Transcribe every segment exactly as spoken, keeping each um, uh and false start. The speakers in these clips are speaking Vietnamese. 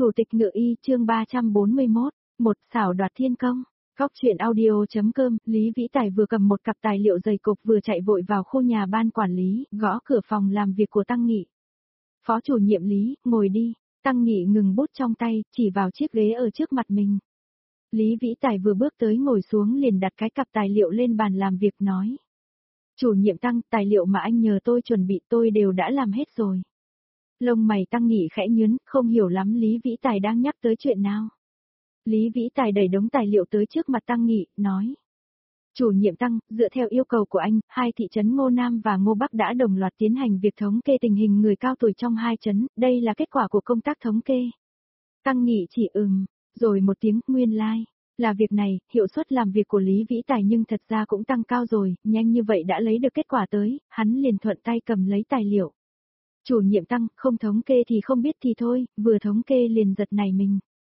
Thủ tịch ngự y chương ba trăm bốn mươi mốt, một xảo đoạt thiên công. Góc chuyện audio.com, Lý Vĩ Tài vừa cầm một cặp tài liệu dày cục vừa chạy vội vào khu nhà ban quản lý, gõ cửa phòng làm việc của Tăng Nghị. Phó chủ nhiệm Lý, ngồi đi. Tăng Nghị ngừng bút trong tay, chỉ vào chiếc ghế ở trước mặt mình. Lý Vĩ Tài vừa bước tới ngồi xuống liền đặt cái cặp tài liệu lên bàn làm việc nói. Chủ nhiệm Tăng, tài liệu mà anh nhờ tôi chuẩn bị tôi đều đã làm hết rồi. Lông mày Tăng Nghị khẽ nhướng, không hiểu lắm Lý Vĩ Tài đang nhắc tới chuyện nào. Lý Vĩ Tài đẩy đống tài liệu tới trước mặt Tăng Nghị, nói. Chủ nhiệm Tăng, dựa theo yêu cầu của anh, hai thị trấn Ngô Nam và Ngô Bắc đã đồng loạt tiến hành việc thống kê tình hình người cao tuổi trong hai trấn, đây là kết quả của công tác thống kê. Tăng Nghị chỉ ừm, rồi một tiếng nguyên lai. Like. Là việc này, hiệu suất làm việc của Lý Vĩ Tài nhưng thật ra cũng tăng cao rồi, nhanh như vậy đã lấy được kết quả tới, hắn liền thuận tay cầm lấy tài liệu. Chủ nhiệm Tăng, không thống kê thì không biết thì thôi, vừa thống kê liền giật nảy mình.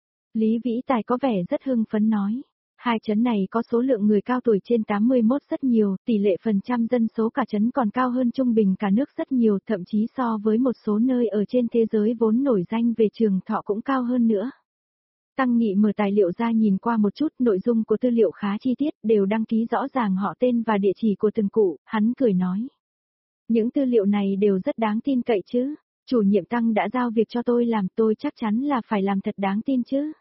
Lý Vĩ Tài có vẻ rất hưng phấn nói. Hai trấn này có số lượng người cao tuổi trên tám mươi mốt rất nhiều, tỷ lệ phần trăm dân số cả trấn còn cao hơn trung bình cả nước rất nhiều, thậm chí so với một số nơi ở trên thế giới vốn nổi danh về trường thọ cũng cao hơn nữa. Tăng Nghị mở tài liệu ra nhìn qua một chút, nội dung của tư liệu khá chi tiết, đều đăng ký rõ ràng họ tên và địa chỉ của từng cụ, hắn cười nói. Những tư liệu này đều rất đáng tin cậy chứ, chủ nhiệm Tăng đã giao việc cho tôi làm, tôi chắc chắn là phải làm thật đáng tin chứ.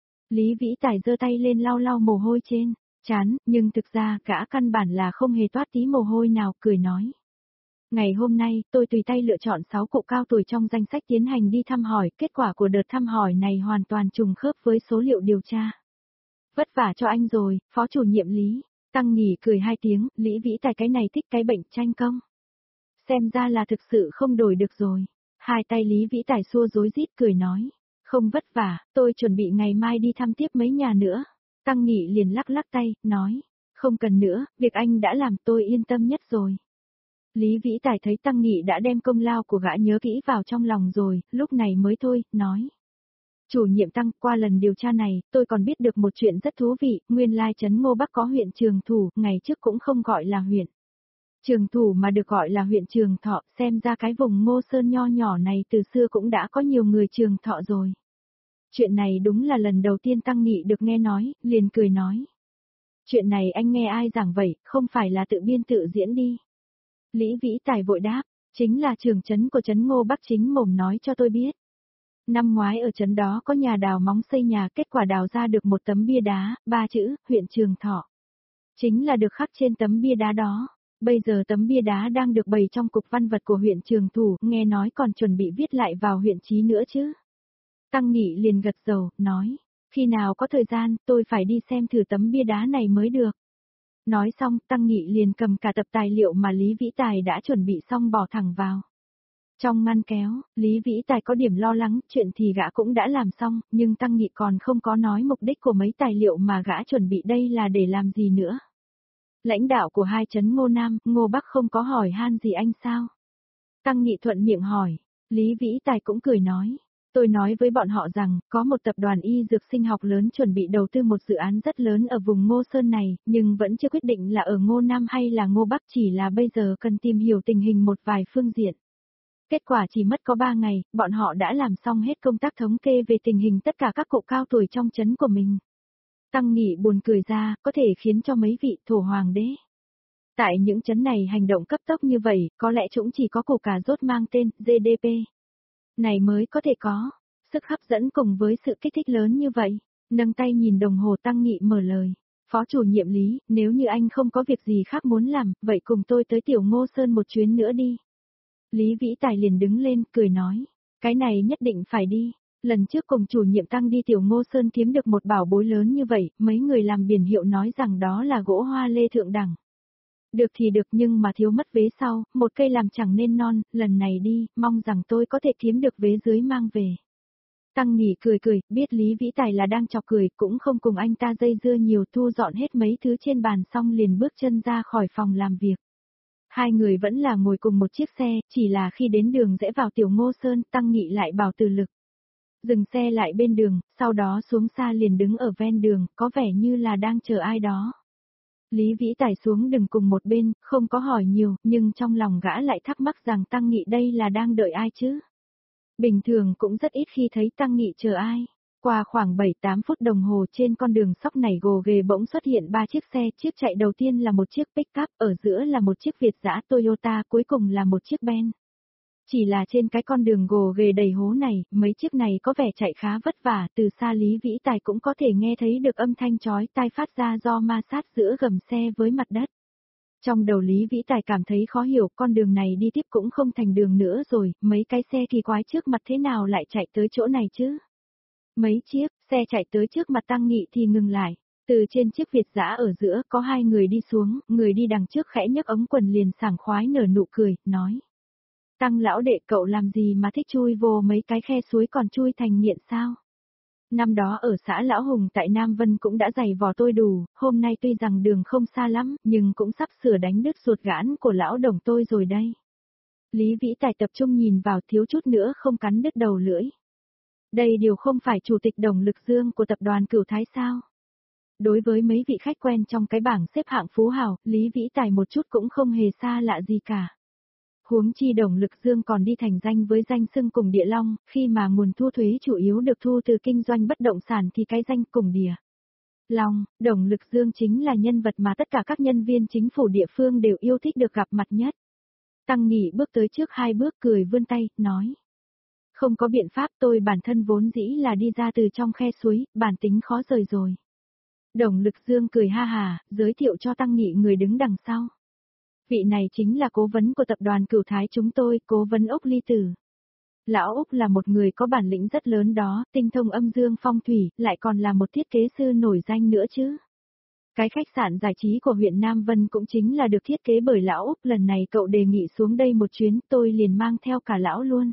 Lý Vĩ Tài giơ tay lên lau lau mồ hôi trên trán, nhưng thực ra gã căn bản là không hề toát tí mồ hôi nào, cười nói. Ngày hôm nay, tôi tùy tay lựa chọn sáu cụ cao tuổi trong danh sách tiến hành đi thăm hỏi, kết quả của đợt thăm hỏi này hoàn toàn trùng khớp với số liệu điều tra. Vất vả cho anh rồi, phó chủ nhiệm Lý. Tăng Nghị cười hai tiếng, Lý Vĩ Tài cái này thích cái bệnh tranh công. Xem ra là thực sự không đổi được rồi. Hai tay Lý Vĩ Tài xua rối rít cười nói. Không vất vả, tôi chuẩn bị ngày mai đi thăm tiếp mấy nhà nữa. Tăng Nghị liền lắc lắc tay, nói. Không cần nữa, việc anh đã làm tôi yên tâm nhất rồi. Lý Vĩ Tài thấy Tăng Nghị đã đem công lao của gã nhớ kỹ vào trong lòng rồi, lúc này mới thôi, nói. Chủ nhiệm Tăng, qua lần điều tra này, tôi còn biết được một chuyện rất thú vị, nguyên lai trấn Ngô Bắc có huyện Trường Thủ, ngày trước cũng không gọi là huyện Trường Thủ mà được gọi là huyện Trường Thọ, xem ra cái vùng Ngô Sơn nho nhỏ này từ xưa cũng đã có nhiều người Trường Thọ rồi. Chuyện này đúng là lần đầu tiên Tăng Nghị được nghe nói, liền cười nói. Chuyện này anh nghe ai giảng vậy, không phải là tự biên tự diễn đi. Lý Vĩ Tài vội đáp, chính là trưởng trấn của trấn Ngô Bắc chính mồm nói cho tôi biết. Năm ngoái ở trấn đó có nhà đào móng xây nhà, kết quả đào ra được một tấm bia đá, ba chữ, huyện Trường Thọ. Chính là được khắc trên tấm bia đá đó. Bây giờ tấm bia đá đang được bày trong cục văn vật của huyện Trường Thủ, nghe nói còn chuẩn bị viết lại vào huyện Chí nữa chứ. Tăng Nghị liền gật đầu, nói, khi nào có thời gian, tôi phải đi xem thử tấm bia đá này mới được. Nói xong, Tăng Nghị liền cầm cả tập tài liệu mà Lý Vĩ Tài đã chuẩn bị xong bỏ thẳng vào. Trong ngăn kéo, Lý Vĩ Tài có điểm lo lắng, chuyện thì gã cũng đã làm xong, nhưng Tăng Nghị còn không có nói mục đích của mấy tài liệu mà gã chuẩn bị đây là để làm gì nữa. Lãnh đạo của hai trấn Ngô Nam, Ngô Bắc không có hỏi han gì anh sao? Tăng Nghị thuận miệng hỏi, Lý Vĩ Tài cũng cười nói. Tôi nói với bọn họ rằng, có một tập đoàn y dược sinh học lớn chuẩn bị đầu tư một dự án rất lớn ở vùng Ngô Sơn này, nhưng vẫn chưa quyết định là ở Ngô Nam hay là Ngô Bắc, chỉ là bây giờ cần tìm hiểu tình hình một vài phương diện. Kết quả chỉ mất có ba ngày, bọn họ đã làm xong hết công tác thống kê về tình hình tất cả các cụ cao tuổi trong trấn của mình. Tăng Nghị buồn cười ra, có thể khiến cho mấy vị thổ hoàng đế. Tại những trấn này hành động cấp tốc như vậy, có lẽ chúng chỉ có củ cà rốt mang tên giê đê pê. Này mới có thể có, sức hấp dẫn cùng với sự kích thích lớn như vậy. Nâng tay nhìn đồng hồ Tăng Nghị mở lời. Phó chủ nhiệm Lý, nếu như anh không có việc gì khác muốn làm, vậy cùng tôi tới Tiểu Ngô Sơn một chuyến nữa đi. Lý Vĩ Tài liền đứng lên, cười nói. Cái này nhất định phải đi. Lần trước cùng chủ nhiệm Tăng đi Tiểu Ngô Sơn kiếm được một bảo bối lớn như vậy, mấy người làm biển hiệu nói rằng đó là gỗ hoa lê thượng đẳng. Được thì được nhưng mà thiếu mất vế sau, một cây làm chẳng nên non, lần này đi, mong rằng tôi có thể kiếm được vế dưới mang về. Tăng Nghị cười cười, biết Lý Vĩ Tài là đang chọc cười, cũng không cùng anh ta dây dưa nhiều, thu dọn hết mấy thứ trên bàn xong liền bước chân ra khỏi phòng làm việc. Hai người vẫn là ngồi cùng một chiếc xe, chỉ là khi đến đường rẽ vào Tiểu Ngô Sơn, Tăng Nghị lại bảo Từ Lực dừng xe lại bên đường, sau đó xuống xa liền đứng ở ven đường, có vẻ như là đang chờ ai đó. Lý Vĩ Tài xuống đường cùng một bên, không có hỏi nhiều, nhưng trong lòng gã lại thắc mắc rằng Tăng Nghị đây là đang đợi ai chứ. Bình thường cũng rất ít khi thấy Tăng Nghị chờ ai. Qua khoảng bảy tám phút đồng hồ trên con đường sóc nảy gồ ghề bỗng xuất hiện ba chiếc xe, chiếc chạy đầu tiên là một chiếc pick-up, ở giữa là một chiếc Việt dã Toyota, cuối cùng là một chiếc Ben. Chỉ là trên cái con đường gồ ghề đầy hố này, mấy chiếc này có vẻ chạy khá vất vả, từ xa Lý Vĩ Tài cũng có thể nghe thấy được âm thanh chói tai phát ra do ma sát giữa gầm xe với mặt đất. Trong đầu Lý Vĩ Tài cảm thấy khó hiểu, con đường này đi tiếp cũng không thành đường nữa rồi, mấy cái xe kỳ quái trước mặt thế nào lại chạy tới chỗ này chứ? Mấy chiếc xe chạy tới trước mặt Tăng Nghị thì ngừng lại. Từ trên chiếc Việt dã ở giữa có hai người đi xuống, người đi đằng trước khẽ nhấc ống quần liền sảng khoái nở nụ cười, nói. Tăng lão đệ, cậu làm gì mà thích chui vô mấy cái khe suối còn chui thành nghiện sao? Năm đó ở xã Lão Hùng tại Nam Vân cũng đã giày vò tôi đủ, hôm nay tuy rằng đường không xa lắm, nhưng cũng sắp sửa đánh đứt ruột gãn của lão đồng tôi rồi đây. Lý Vĩ Tài tập trung nhìn vào, thiếu chút nữa không cắn đứt đầu lưỡi. Đây đều không phải chủ tịch Đồng Lực Dương của tập đoàn Cửu Thái sao? Đối với mấy vị khách quen trong cái bảng xếp hạng phú hào, Lý Vĩ Tài một chút cũng không hề xa lạ gì cả. Huống chi Đồng Lực Dương còn đi thành danh với danh xưng cùng địa long, khi mà nguồn thu thuế chủ yếu được thu từ kinh doanh bất động sản thì cái danh cùng địa long, Đồng Lực Dương chính là nhân vật mà tất cả các nhân viên chính phủ địa phương đều yêu thích được gặp mặt nhất. Tăng Nghị bước tới trước hai bước cười vươn tay, nói. Không có biện pháp, tôi bản thân vốn dĩ là đi ra từ trong khe suối, bản tính khó rời rồi. Đồng Lực Dương cười ha hà, giới thiệu cho Tăng Nghị người đứng đằng sau. Vị này chính là cố vấn của tập đoàn Cửu Thái chúng tôi, cố vấn Úc Ly Tử. Lão Úc là một người có bản lĩnh rất lớn đó, tinh thông âm dương phong thủy, lại còn là một thiết kế sư nổi danh nữa chứ. Cái khách sạn giải trí của huyện Nam Vân cũng chính là được thiết kế bởi Lão Úc, lần này cậu đề nghị xuống đây một chuyến, tôi liền mang theo cả Lão luôn.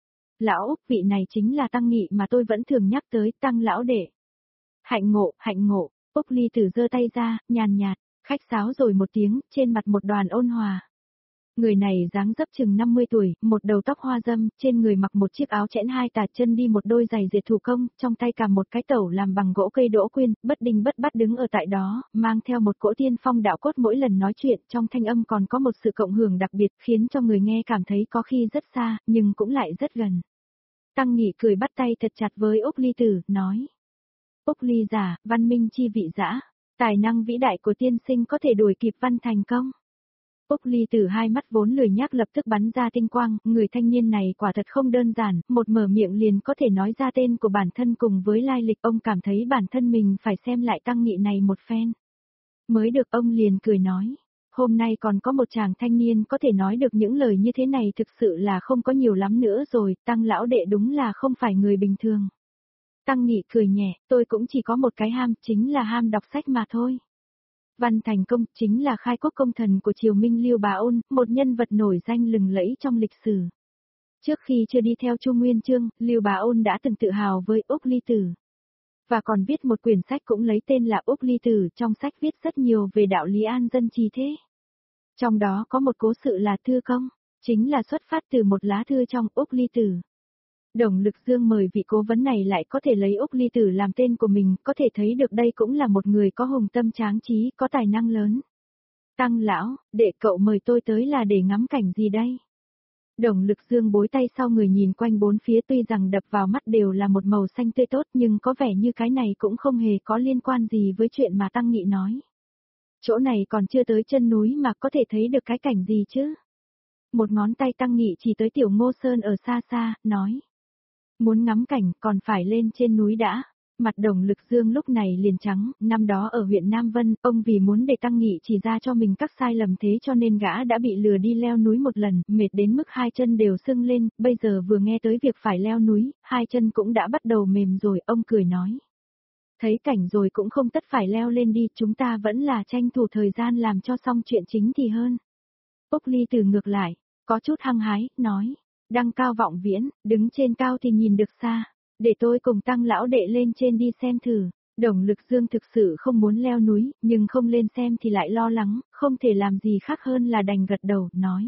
Lão Úc, vị này chính là Tăng Nghị mà tôi vẫn thường nhắc tới, Tăng lão đệ. Hạnh ngộ, hạnh ngộ, Úc Ly Tử giơ tay ra, nhàn nhạt, khách sáo rồi một tiếng, trên mặt một đoàn ôn hòa. Người này dáng dấp chừng năm mươi tuổi, một đầu tóc hoa râm, trên người mặc một chiếc áo chẽn hai tà, chân đi một đôi giày dệt thủ công, trong tay cầm một cái tẩu làm bằng gỗ cây đỗ quyên, bất đình bất bắt đứng ở tại đó, mang theo một cỗ tiên phong đạo cốt, mỗi lần nói chuyện, trong thanh âm còn có một sự cộng hưởng đặc biệt, khiến cho người nghe cảm thấy có khi rất xa, nhưng cũng lại rất gần. Tăng Nghị cười bắt tay thật chặt với Úc Ly Tử, nói. Úc Ly giả, văn minh chi vị dã, tài năng vĩ đại của tiên sinh có thể đuổi kịp văn thành công. Úc Ly Tử hai mắt vốn lười nhác lập tức bắn ra tinh quang, người thanh niên này quả thật không đơn giản, một mở miệng liền có thể nói ra tên của bản thân cùng với lai lịch, ông cảm thấy bản thân mình phải xem lại Tăng Nghị này một phen. Mới được ông liền cười nói, hôm nay còn có một chàng thanh niên có thể nói được những lời như thế này thực sự là không có nhiều lắm nữa rồi, Tăng lão đệ đúng là không phải người bình thường. Tăng Nghị cười nhẹ, tôi cũng chỉ có một cái ham, chính là ham đọc sách mà thôi. Văn Thành Công chính là khai quốc công thần của triều Minh Liêu Bá Ôn, một nhân vật nổi danh lừng lẫy trong lịch sử. Trước khi chưa đi theo Chu Nguyên Chương, Liêu Bá Ôn đã từng tự hào với Úc Ly Tử. Và còn viết một quyển sách cũng lấy tên là Úc Ly Tử, trong sách viết rất nhiều về đạo lý an dân trì thế. Trong đó có một cố sự là Thư Công, chính là xuất phát từ một lá thư trong Úc Ly Tử. Đồng Lực Dương mời vị cố vấn này lại có thể lấy Úc Ly Tử làm tên của mình, có thể thấy được đây cũng là một người có hùng tâm tráng trí, có tài năng lớn. Tăng lão, đệ cậu mời tôi tới là để ngắm cảnh gì đây? Đồng Lực Dương bối tay sau người nhìn quanh bốn phía, tuy rằng đập vào mắt đều là một màu xanh tươi tốt nhưng có vẻ như cái này cũng không hề có liên quan gì với chuyện mà Tăng Nghị nói. Chỗ này còn chưa tới chân núi mà có thể thấy được cái cảnh gì chứ? Một ngón tay Tăng Nghị chỉ tới Tiểu Ngô Sơn ở xa xa, nói. Muốn ngắm cảnh còn phải lên trên núi đã. Mặt Đồng Lực Dương lúc này liền trắng, năm đó ở huyện Nam Vân, ông vì muốn để Tăng Nghị chỉ ra cho mình các sai lầm thế cho nên gã đã bị lừa đi leo núi một lần, mệt đến mức hai chân đều sưng lên, bây giờ vừa nghe tới việc phải leo núi, hai chân cũng đã bắt đầu mềm rồi, ông cười nói. Thấy cảnh rồi cũng không tất phải leo lên đi, chúng ta vẫn là tranh thủ thời gian làm cho xong chuyện chính thì hơn. Úc Ly Tử ngược lại, có chút hăng hái, nói. Đăng cao vọng viễn, đứng trên cao thì nhìn được xa. Để tôi cùng Tăng lão đệ lên trên đi xem thử. Đồng Lực Dương thực sự không muốn leo núi, nhưng không lên xem thì lại lo lắng, không thể làm gì khác hơn là đành gật đầu, nói.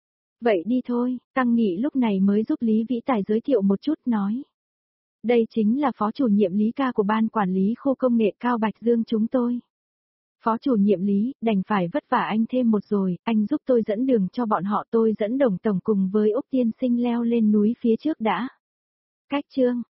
Vậy đi thôi, Tăng Nghị lúc này mới giúp Lý Vĩ Tài giới thiệu một chút, nói. Đây chính là phó chủ nhiệm Lý Ca của ban quản lý khu công nghệ cao Bạch Dương chúng tôi. Phó chủ nhiệm Lý, đành phải vất vả anh thêm một rồi, anh giúp tôi dẫn đường cho bọn họ, tôi dẫn Đồng tổng cùng với Úc tiên sinh leo lên núi phía trước đã. Cách chương